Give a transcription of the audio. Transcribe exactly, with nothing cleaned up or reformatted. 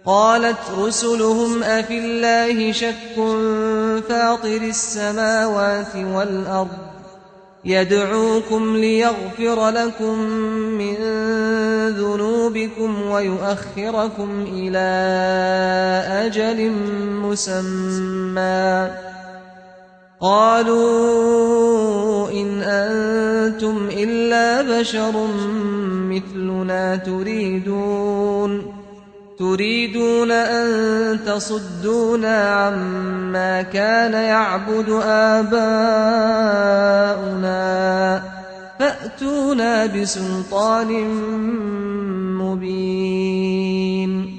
قالت رسلهم أفي الله شك فاطر السماوات والأرض يدعوكم ليغفر لكم من ذنوبكم ويؤخركم إلى أجل مسمى قالوا إن أنتم إلا بشر مثلنا تريدون تريدون أن تصدونا عما كان يعبد آباؤنا فأتونا بسلطان مبين